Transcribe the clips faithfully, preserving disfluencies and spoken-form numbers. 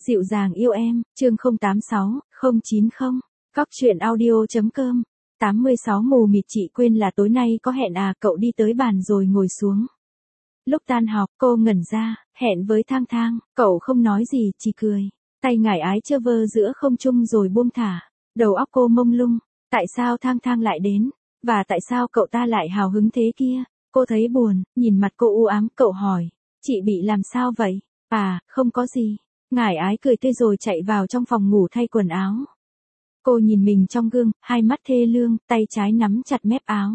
Dịu dàng yêu em, chương không tám sáu không chín không. Cóc truyện audio.com. tám mươi sáu mù mịt chị quên là tối nay có hẹn à, cậu đi tới bàn rồi ngồi xuống. Lúc tan học, cô ngẩn ra, hẹn với Thang Thang, cậu không nói gì, chỉ cười. Tay ngải ái chơ vơ giữa không trung rồi buông thả. Đầu óc cô mông lung, tại sao Thang Thang lại đến? Và tại sao cậu ta lại hào hứng thế kia? Cô thấy buồn, nhìn mặt cô u ám, cậu hỏi, chị bị làm sao vậy? À, không có gì. Ngải ái cười tươi rồi chạy vào trong phòng ngủ thay quần áo. Cô nhìn mình trong gương, hai mắt thê lương, tay trái nắm chặt mép áo.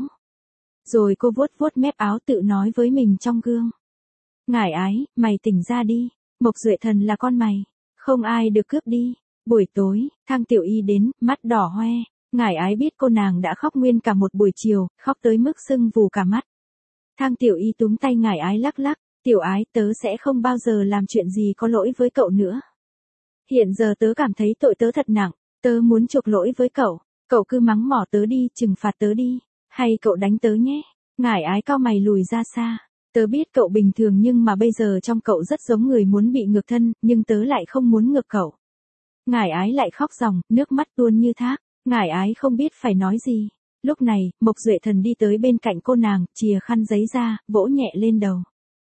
Rồi cô vuốt vuốt mép áo tự nói với mình trong gương. Ngải ái, mày tỉnh ra đi, Mộc Duệ Thần là con mày, không ai được cướp đi. Buổi tối, Thang Tiểu Y đến, mắt đỏ hoe. Ngải ái biết cô nàng đã khóc nguyên cả một buổi chiều, khóc tới mức sưng vù cả mắt. Thang Tiểu Y túm tay ngải ái lắc lắc. Tiểu ái, tớ sẽ không bao giờ làm chuyện gì có lỗi với cậu nữa. Hiện giờ tớ cảm thấy tội tớ thật nặng, tớ muốn chuộc lỗi với cậu, cậu cứ mắng mỏ tớ đi, trừng phạt tớ đi, hay cậu đánh tớ nhé. Ngải ái cau mày lùi ra xa, tớ biết cậu bình thường nhưng mà bây giờ trong cậu rất giống người muốn bị ngược thân, nhưng tớ lại không muốn ngược cậu. Ngải ái lại khóc ròng, nước mắt tuôn như thác, ngải ái không biết phải nói gì. Lúc này, Mộc Duệ Thần đi tới bên cạnh cô nàng, chìa khăn giấy ra, vỗ nhẹ lên đầu.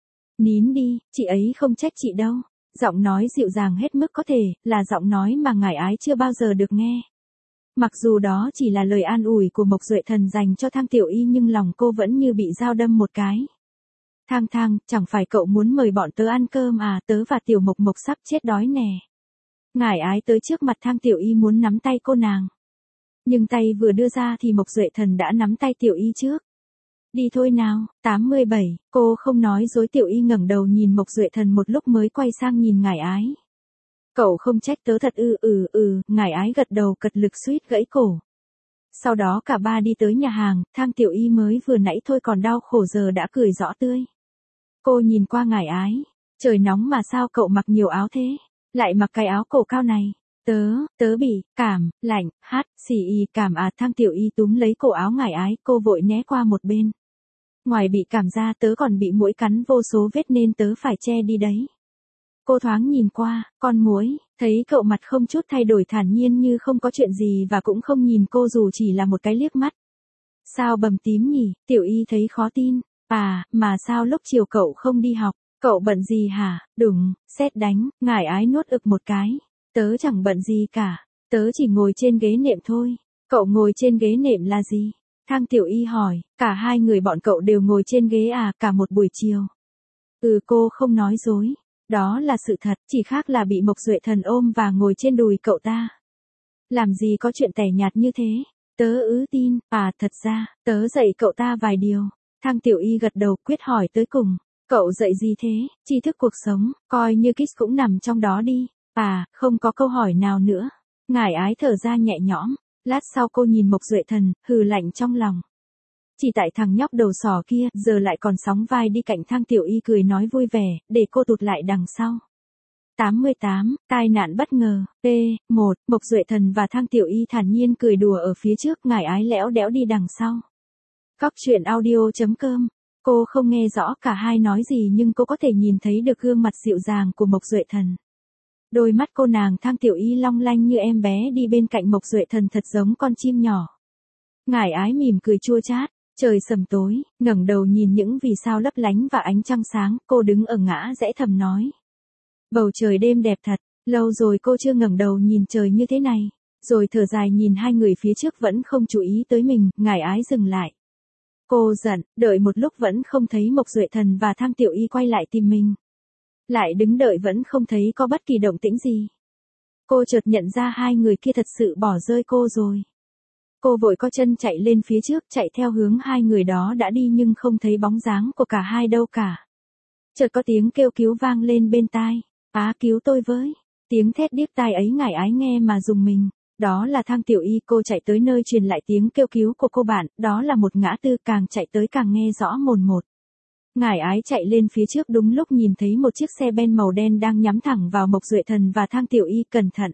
Nín đi, chị ấy không trách chị đâu. Giọng nói dịu dàng hết mức có thể, là giọng nói mà ngải ái chưa bao giờ được nghe. Mặc dù đó chỉ là lời an ủi của Mộc Duệ Thần dành cho Thang Tiểu Y nhưng lòng cô vẫn như bị dao đâm một cái. Thang Thang, chẳng phải cậu muốn mời bọn tớ ăn cơm à, tớ và Tiểu Mộc Mộc sắp chết đói nè. Ngải ái tới trước mặt Thang Tiểu Y muốn nắm tay cô nàng. Nhưng tay vừa đưa ra thì Mộc Duệ Thần đã nắm tay Tiểu Y trước. Đi thôi nào. Tám mươi bảy, cô không nói dối. Tiểu Y ngẩng đầu nhìn Mộc Duệ Thần một lúc mới quay sang nhìn ngải ái. Cậu không trách tớ thật ư? Ừ ừ, ngải ái gật đầu cật lực suýt gãy cổ. Sau đó cả ba đi tới nhà hàng, Thang Tiểu Y mới vừa nãy thôi còn đau khổ giờ đã cười rõ tươi. Cô nhìn qua ngải ái, trời nóng mà sao cậu mặc nhiều áo thế, lại mặc cái áo cổ cao này. Tớ, tớ bị, cảm, lạnh, hát, xì y cảm à. Thang Tiểu Y túm lấy cổ áo ngải ái, cô vội né qua một bên. Ngoài bị cảm ra tớ còn bị muỗi cắn vô số vết nên tớ phải che đi đấy. Cô thoáng nhìn qua, con muỗi, thấy cậu mặt không chút thay đổi thản nhiên như không có chuyện gì và cũng không nhìn cô dù chỉ là một cái liếc mắt. Sao bầm tím nhỉ? Tiểu Y thấy khó tin. À, mà sao lúc chiều cậu không đi học? Cậu bận gì hả? Đùng, sét đánh, ngải ái nuốt ực một cái. Tớ chẳng bận gì cả, tớ chỉ ngồi trên ghế nệm thôi. Cậu ngồi trên ghế nệm là gì? Thang Tiểu Y hỏi, cả hai người bọn cậu đều ngồi trên ghế à, cả một buổi chiều. Ừ, cô không nói dối, đó là sự thật, chỉ khác là bị Mộc Duệ Thần ôm và ngồi trên đùi cậu ta. Làm gì có chuyện tẻ nhạt như thế, tớ ứ tin, à thật ra, tớ dạy cậu ta vài điều. Thang Tiểu Y gật đầu quyết hỏi tới cùng, cậu dạy gì thế? Tri thức cuộc sống, coi như Kiss cũng nằm trong đó đi. À, không có câu hỏi nào nữa. Ngải ái thở ra nhẹ nhõm. Lát sau cô nhìn Mộc Duệ Thần, hừ lạnh trong lòng. Chỉ tại thằng nhóc đầu sỏ kia, giờ lại còn sóng vai đi cạnh Thang Tiểu Y cười nói vui vẻ, để cô tụt lại đằng sau. tám mươi tám, tai nạn bất ngờ. P một, Mộc Duệ Thần và Thang Tiểu Y thản nhiên cười đùa ở phía trước, ngải ái lẽo đẽo đi đằng sau. Cóc truyện audio.com. Cô không nghe rõ cả hai nói gì nhưng cô có thể nhìn thấy được gương mặt dịu dàng của Mộc Duệ Thần. Đôi mắt cô nàng Thang Tiểu Y long lanh như em bé đi bên cạnh Mộc Duệ Thần thật giống con chim nhỏ. Ngải ái mỉm cười chua chát, trời sầm tối, ngẩng đầu nhìn những vì sao lấp lánh và ánh trăng sáng, cô đứng ở ngã rẽ thầm nói. Bầu trời đêm đẹp thật, lâu rồi cô chưa ngẩng đầu nhìn trời như thế này, rồi thở dài nhìn hai người phía trước vẫn không chú ý tới mình, ngải ái dừng lại. Cô giận, đợi một lúc vẫn không thấy Mộc Duệ Thần và Thang Tiểu Y quay lại tìm mình. Lại đứng đợi vẫn không thấy có bất kỳ động tĩnh gì. Cô chợt nhận ra hai người kia thật sự bỏ rơi cô rồi. Cô vội co chân chạy lên phía trước, chạy theo hướng hai người đó đã đi nhưng không thấy bóng dáng của cả hai đâu cả. Chợt có tiếng kêu cứu vang lên bên tai. Á, cứu tôi với. Tiếng thét điếc tai ấy ngải ái nghe mà rùng mình. Đó là Thang Tiểu Y. Cô chạy tới nơi truyền lại tiếng kêu cứu của cô bạn, đó là một ngã tư, càng chạy tới càng nghe rõ mồn một. Ngải ái chạy lên phía trước đúng lúc nhìn thấy một chiếc xe ben màu đen đang nhắm thẳng vào Mộc Duệ Thần và Thang Tiểu Y, cẩn thận.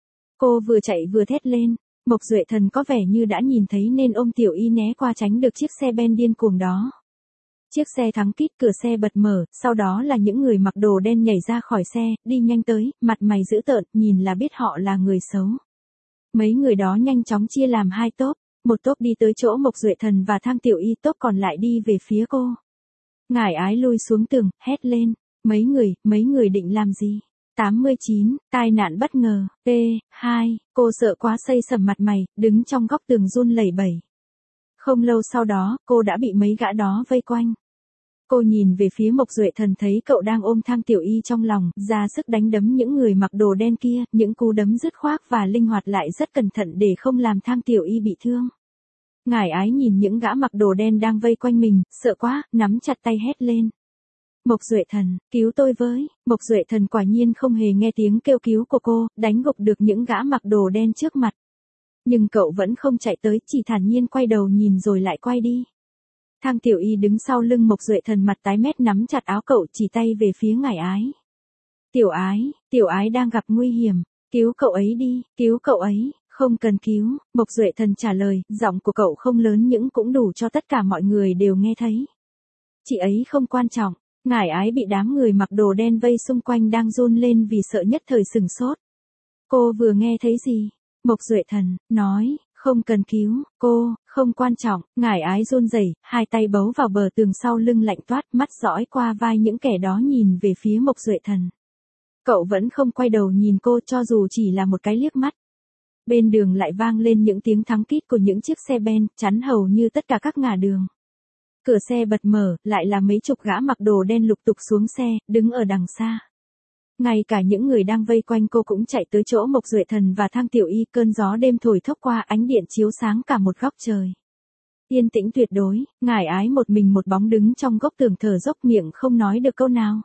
Cô vừa chạy vừa thét lên, Mộc Duệ Thần có vẻ như đã nhìn thấy nên ôm Tiểu Y né qua tránh được chiếc xe ben điên cuồng đó. Chiếc xe thắng kít, cửa xe bật mở, sau đó là những người mặc đồ đen nhảy ra khỏi xe, đi nhanh tới, mặt mày dữ tợn, nhìn là biết họ là người xấu. Mấy người đó nhanh chóng chia làm hai tốp, một tốp đi tới chỗ Mộc Duệ Thần và Thang Tiểu Y, tốp còn lại đi về phía cô. Ngải Ái lui xuống tường, hét lên, mấy người, mấy người định làm gì? tám mươi chín, tai nạn bất ngờ, T hai, cô sợ quá xây sầm mặt mày, đứng trong góc tường run lẩy bẩy. Không lâu sau đó, cô đã bị mấy gã đó vây quanh. Cô nhìn về phía Mộc Duệ Thần thấy cậu đang ôm Thang Tiểu Y trong lòng, ra sức đánh đấm những người mặc đồ đen kia, những cú đấm dứt khoát và linh hoạt lại rất cẩn thận để không làm Thang Tiểu Y bị thương. Ngải Ái nhìn những gã mặc đồ đen đang vây quanh mình, sợ quá, nắm chặt tay hét lên. Mộc Duệ Thần, cứu tôi với. Mộc Duệ Thần quả nhiên không hề nghe tiếng kêu cứu của cô, đánh gục được những gã mặc đồ đen trước mặt. Nhưng cậu vẫn không chạy tới, chỉ thản nhiên quay đầu nhìn rồi lại quay đi. Thang Tiểu Y đứng sau lưng Mộc Duệ Thần mặt tái mét nắm chặt áo cậu, chỉ tay về phía Ngải Ái. Tiểu Ái, Tiểu Ái đang gặp nguy hiểm, cứu cậu ấy đi, cứu cậu ấy. Không cần cứu, Mộc Duệ Thần trả lời, giọng của cậu không lớn nhưng cũng đủ cho tất cả mọi người đều nghe thấy. Chị ấy không quan trọng. Ngải Ái bị đám người mặc đồ đen vây xung quanh đang run lên vì sợ nhất thời sừng sốt. Cô vừa nghe thấy gì? Mộc Duệ Thần nói, không cần cứu, cô, không quan trọng. Ngải Ái run rẩy, hai tay bấu vào bờ tường sau lưng lạnh toát, mắt dõi qua vai những kẻ đó nhìn về phía Mộc Duệ Thần. Cậu vẫn không quay đầu nhìn cô cho dù chỉ là một cái liếc mắt. Bên đường lại vang lên những tiếng thắng kít của những chiếc xe ben, chắn hầu như tất cả các ngả đường. Cửa xe bật mở, lại là mấy chục gã mặc đồ đen lục tục xuống xe, đứng ở đằng xa. Ngay cả những người đang vây quanh cô cũng chạy tới chỗ Mộc Duệ Thần và Thang Tiểu Y, cơn gió đêm thổi thốc qua, ánh điện chiếu sáng cả một góc trời. Yên tĩnh tuyệt đối, Ngải Ái một mình một bóng đứng trong góc tường thở dốc, miệng không nói được câu nào.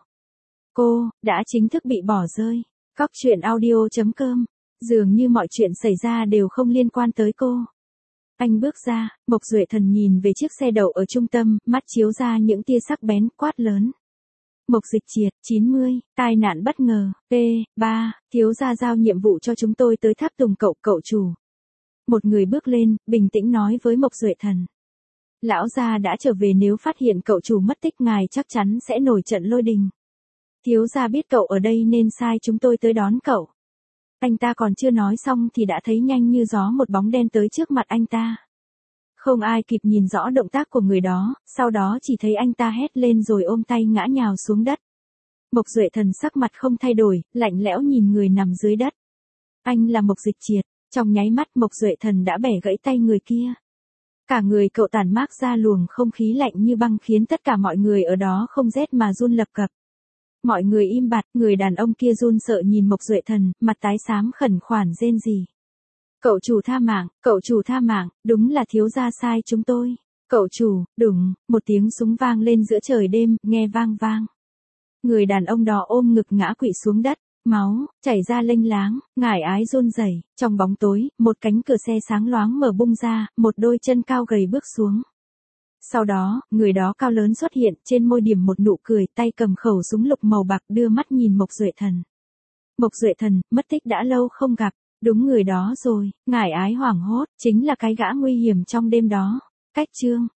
Cô, đã chính thức bị bỏ rơi. Cóc truyện audio chấm com. Dường như mọi chuyện xảy ra đều không liên quan tới cô. Anh bước ra, Mộc Duệ Thần nhìn về chiếc xe đậu ở trung tâm, mắt chiếu ra những tia sắc bén, quát lớn. Mộc Dịch Triệt, chín mươi, tai nạn bất ngờ, P ba, thiếu gia giao nhiệm vụ cho chúng tôi tới tháp tùng cậu, cậu chủ. Một người bước lên, bình tĩnh nói với Mộc Duệ Thần. Lão gia đã trở về, nếu phát hiện cậu chủ mất tích ngài chắc chắn sẽ nổi trận lôi đình. Thiếu gia biết cậu ở đây nên sai chúng tôi tới đón cậu. Anh ta còn chưa nói xong thì đã thấy nhanh như gió một bóng đen tới trước mặt anh ta. Không ai kịp nhìn rõ động tác của người đó, sau đó chỉ thấy anh ta hét lên rồi ôm tay ngã nhào xuống đất. Mộc Duệ Thần sắc mặt không thay đổi, lạnh lẽo nhìn người nằm dưới đất. Anh là Mộc Dịch Triệt, trong nháy mắt Mộc Duệ Thần đã bẻ gãy tay người kia. Cả người cậu tản mát ra luồng không khí lạnh như băng khiến tất cả mọi người ở đó không rét mà run lập cập. Mọi người im bặt, người đàn ông kia run sợ nhìn Mộc Duệ Thần, mặt tái xám khẩn khoản rên rỉ. Cậu chủ tha mạng, cậu chủ tha mạng, đúng là thiếu gia sai chúng tôi. Cậu chủ, đùng, một tiếng súng vang lên giữa trời đêm, nghe vang vang. Người đàn ông đó ôm ngực ngã quỵ xuống đất, máu chảy ra lênh láng, Ngải Ái run rẩy, trong bóng tối, một cánh cửa xe sáng loáng mở bung ra, một đôi chân cao gầy bước xuống. Sau đó, người đó cao lớn xuất hiện, trên môi điểm một nụ cười, tay cầm khẩu súng lục màu bạc, đưa mắt nhìn Mộc Duệ Thần. Mộc Duệ Thần, mất tích đã lâu không gặp, đúng người đó rồi. Ngải Ái hoảng hốt, chính là cái gã nguy hiểm trong đêm đó. Cách chương